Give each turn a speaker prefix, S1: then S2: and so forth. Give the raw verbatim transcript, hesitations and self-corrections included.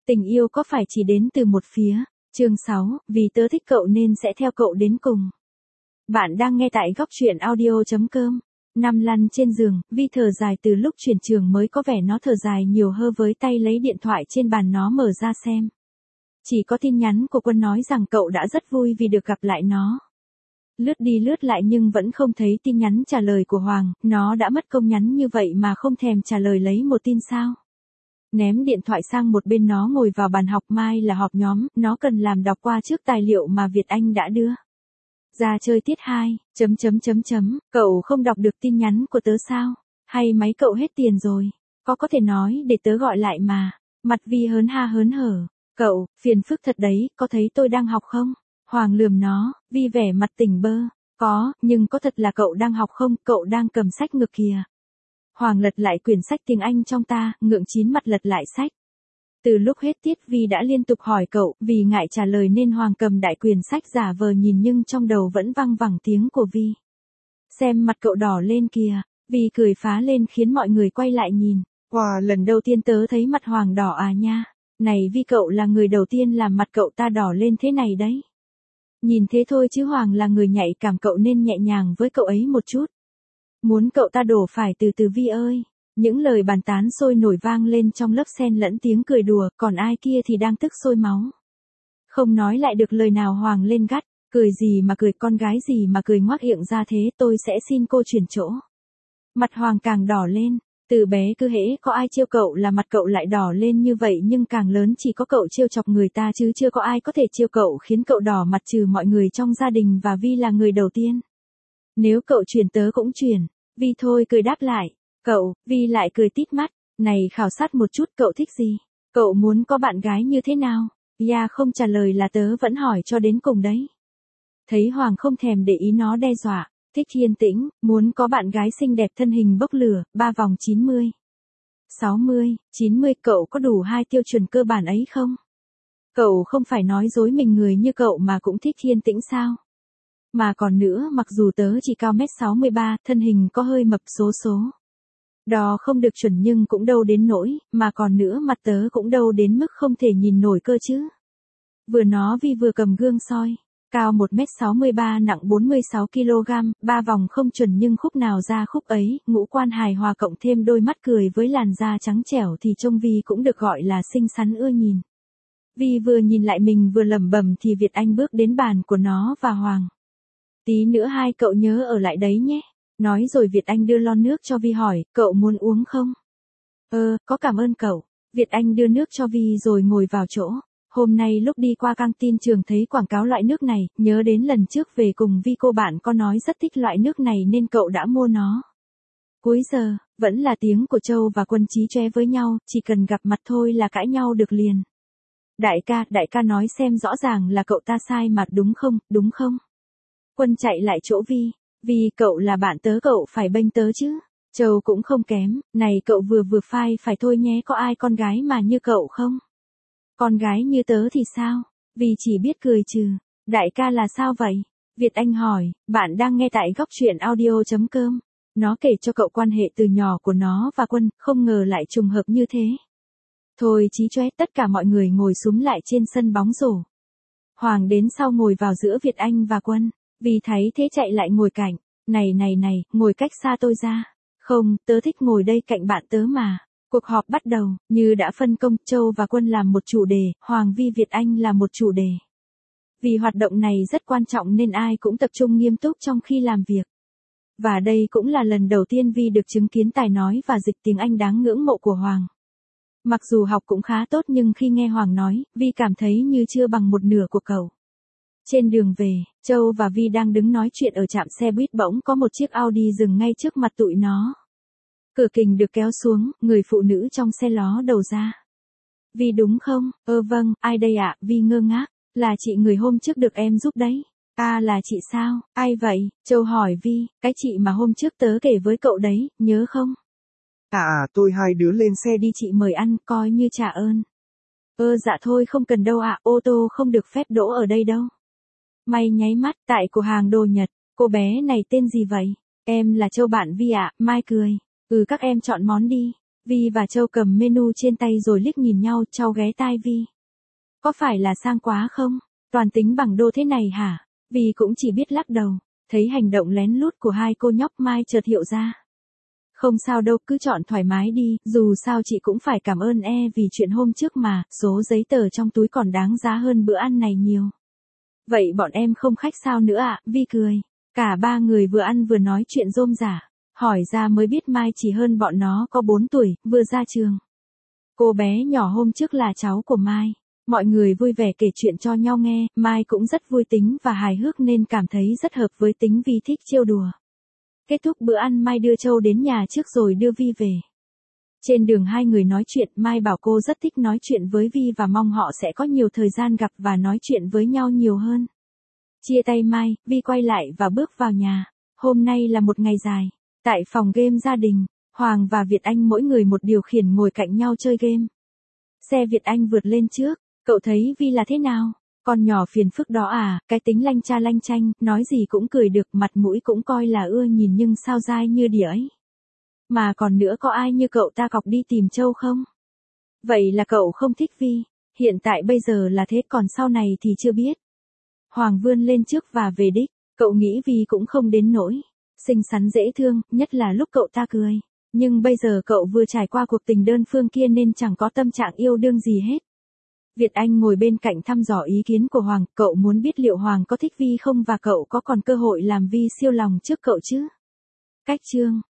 S1: Tình yêu có phải chỉ đến từ một phía? Chương sáu, vì tớ thích cậu nên sẽ theo cậu đến cùng. Bạn đang nghe tại góc truyện audio chấm com. Nằm lăn trên giường, Vi thở dài từ lúc chuyển trường mới có vẻ nó thở dài nhiều hơn với tay lấy điện thoại trên bàn nó mở ra xem. Chỉ có tin nhắn của Quân nói rằng cậu đã rất vui vì được gặp lại nó. Lướt đi lướt lại nhưng vẫn không thấy tin nhắn trả lời của Hoàng, nó đã mất công nhắn như vậy mà không thèm trả lời lấy một tin sao. Ném điện thoại sang một bên nó ngồi vào bàn học, mai là họp nhóm, nó cần làm đọc qua trước tài liệu mà Việt Anh đã đưa. Ra chơi tiết hai, chấm chấm chấm chấm, cậu không đọc được tin nhắn của tớ sao? Hay máy cậu hết tiền rồi? Có có thể nói để tớ gọi lại mà. Mặt Vi hớn ha hớn hở. Cậu, phiền phức thật đấy, có thấy tôi đang học không? Hoàng lườm nó, Vi vẻ mặt tỉnh bơ. Có, nhưng có thật là cậu đang học không? Cậu đang cầm sách ngược kìa. Hoàng lật lại quyển sách tiếng Anh trong ta, ngượng chín mặt lật lại sách. Từ lúc hết tiết Vi đã liên tục hỏi cậu, vì ngại trả lời nên Hoàng cầm đại quyển sách giả vờ nhìn nhưng trong đầu vẫn văng vẳng tiếng của Vi. Xem mặt cậu đỏ lên kìa, Vi cười phá lên khiến mọi người quay lại nhìn. Wow, lần đầu tiên tớ thấy mặt Hoàng đỏ à nha. Này Vi, cậu là người đầu tiên làm mặt cậu ta đỏ lên thế này đấy. Nhìn thế thôi chứ Hoàng là người nhạy cảm, cậu nên nhẹ nhàng với cậu ấy một chút. Muốn cậu ta đổ phải từ từ Vi ơi. Những lời bàn tán sôi nổi vang lên trong lớp xen lẫn tiếng cười đùa, còn ai kia thì đang tức sôi máu. Không nói lại được lời nào Hoàng lên gắt, cười gì mà cười, con gái gì mà cười ngoác miệng ra thế, tôi sẽ xin cô chuyển chỗ. Mặt Hoàng càng đỏ lên, từ bé cứ hễ có ai trêu cậu là mặt cậu lại đỏ lên như vậy, nhưng càng lớn chỉ có cậu trêu chọc người ta chứ chưa có ai có thể trêu cậu khiến cậu đỏ mặt trừ mọi người trong gia đình và Vi là người đầu tiên. Nếu cậu chuyển tớ cũng chuyển, Vi thôi cười đáp lại. Cậu, Vi lại cười tít mắt, này khảo sát một chút, cậu thích gì? Cậu muốn có bạn gái như thế nào? Ya không trả lời là tớ vẫn hỏi cho đến cùng đấy. Thấy Hoàng không thèm để ý nó đe dọa, thích yên tĩnh, muốn có bạn gái xinh đẹp thân hình bốc lửa, ba vòng chín mươi, sáu mươi, chín mươi, cậu có đủ hai tiêu chuẩn cơ bản ấy không? Cậu không phải nói dối mình người như cậu mà cũng thích yên tĩnh sao? Mà còn nữa, mặc dù tớ chỉ cao mét sáu mươi ba, thân hình có hơi mập số số. Đo không được chuẩn nhưng cũng đâu đến nỗi, mà còn nữa mặt tớ cũng đâu đến mức không thể nhìn nổi cơ chứ. Vừa nói Vi vừa cầm gương soi, cao một mét sáu mươi ba, nặng bốn mươi sáu ki lô gam, ba vòng không chuẩn nhưng khúc nào ra khúc ấy, ngũ quan hài hòa cộng thêm đôi mắt cười với làn da trắng trẻo thì trông Vi cũng được gọi là xinh xắn ưa nhìn. Vi vừa nhìn lại mình vừa lẩm bẩm thì Việt Anh bước đến bàn của nó và Hoàng. Tí nữa hai cậu nhớ ở lại đấy nhé. Nói rồi Việt Anh đưa lon nước cho Vi hỏi, cậu muốn uống không? Ờ, có cảm ơn cậu. Việt Anh đưa nước cho Vi rồi ngồi vào chỗ. Hôm nay lúc đi qua căng tin trường thấy quảng cáo loại nước này, nhớ đến lần trước về cùng Vi cô bạn có nói rất thích loại nước này nên cậu đã mua nó. Cuối giờ, vẫn là tiếng của Châu và Quân chí chóe với nhau, chỉ cần gặp mặt thôi là cãi nhau được liền. Đại ca, đại ca nói xem rõ ràng là cậu ta sai mà đúng không, đúng không? Quân chạy lại chỗ Vi. Vì cậu là bạn tớ cậu phải bênh tớ chứ. Châu cũng không kém, này cậu vừa vừa phai phải thôi nhé, có ai con gái mà như cậu không? Con gái như tớ thì sao? Vì chỉ biết cười trừ. Đại ca là sao vậy? Việt Anh hỏi, bạn đang nghe tại góc truyện audio chấm com. Nó kể cho cậu quan hệ từ nhỏ của nó và Quân, không ngờ lại trùng hợp như thế. Thôi chí chóe, tất cả mọi người ngồi xúm lại trên sân bóng rổ. Hoàng đến sau ngồi vào giữa Việt Anh và Quân. Vì thấy thế chạy lại ngồi cạnh, này này này, ngồi cách xa tôi ra. Không, tớ thích ngồi đây cạnh bạn tớ mà. Cuộc họp bắt đầu, như đã phân công, Châu và Quân làm một chủ đề, Hoàng Vi Việt Anh là một chủ đề. Vì hoạt động này rất quan trọng nên ai cũng tập trung nghiêm túc trong khi làm việc. Và đây cũng là lần đầu tiên Vi được chứng kiến tài nói và dịch tiếng Anh đáng ngưỡng mộ của Hoàng. Mặc dù học cũng khá tốt nhưng khi nghe Hoàng nói, Vi cảm thấy như chưa bằng một nửa của cậu. Trên đường về, Châu và Vi đang đứng nói chuyện ở trạm xe buýt, bỗng có một chiếc Audi dừng ngay trước mặt tụi nó. Cửa kính được kéo xuống, người phụ nữ trong xe ló đầu ra. Vi đúng không? Ơ vâng, ai đây ạ? Vi ngơ ngác. Là chị người hôm trước được em giúp đấy. À là chị sao? Ai vậy? Châu hỏi Vi, cái chị mà hôm trước tớ kể với cậu đấy, nhớ không?
S2: À à, tôi hai đứa lên xe đi.
S1: Đi chị mời ăn, coi như trả ơn. Ơ dạ thôi không cần đâu ạ, ô tô không được phép đỗ ở đây đâu. May nháy mắt, tại cửa hàng đồ Nhật, cô bé này tên gì vậy? Em là Châu bạn Vi ạ, Mai cười. Ừ các em chọn món đi. Vi và Châu cầm menu trên tay rồi liếc nhìn nhau, Châu ghé tai Vi. Có phải là sang quá không? Toàn tính bằng đô thế này hả? Vi cũng chỉ biết lắc đầu. Thấy hành động lén lút của hai cô nhóc Mai chợt hiểu ra. Không sao đâu, cứ chọn thoải mái đi, dù sao chị cũng phải cảm ơn e vì chuyện hôm trước mà, số giấy tờ trong túi còn đáng giá hơn bữa ăn này nhiều. Vậy bọn em không khách sao nữa ạ? Vi cười. Cả ba người vừa ăn vừa nói chuyện rôm rả. Hỏi ra mới biết Mai chỉ hơn bọn nó có bốn tuổi, vừa ra trường. Cô bé nhỏ hôm trước là cháu của Mai. Mọi người vui vẻ kể chuyện cho nhau nghe, Mai cũng rất vui tính và hài hước nên cảm thấy rất hợp với tính Vi thích trêu đùa. Kết thúc bữa ăn Mai đưa Châu đến nhà trước rồi đưa Vi về. Trên đường hai người nói chuyện, Mai bảo cô rất thích nói chuyện với Vi và mong họ sẽ có nhiều thời gian gặp và nói chuyện với nhau nhiều hơn. Chia tay Mai, Vi quay lại và bước vào nhà. Hôm nay là một ngày dài. Tại phòng game gia đình, Hoàng và Việt Anh mỗi người một điều khiển ngồi cạnh nhau chơi game. Xe Việt Anh vượt lên trước, cậu thấy Vi là thế nào? Con nhỏ phiền phức đó à, cái tính lanh cha lanh chanh, nói gì cũng cười được, mặt mũi cũng coi là ưa nhìn nhưng sao dai như đỉa ấy. Mà còn nữa, có ai như cậu ta cọc đi tìm Châu không? Vậy là cậu không thích Vi, hiện tại bây giờ là thế, còn sau này thì chưa biết. Hoàng vươn lên trước và về đích, cậu nghĩ Vi cũng không đến nỗi xinh xắn dễ thương, nhất là lúc cậu ta cười. Nhưng bây giờ cậu vừa trải qua cuộc tình đơn phương kia nên chẳng có tâm trạng yêu đương gì hết. Việt Anh ngồi bên cạnh thăm dò ý kiến của Hoàng, cậu muốn biết liệu Hoàng có thích Vi không và cậu có còn cơ hội làm Vi siêu lòng trước cậu chứ? Cách chương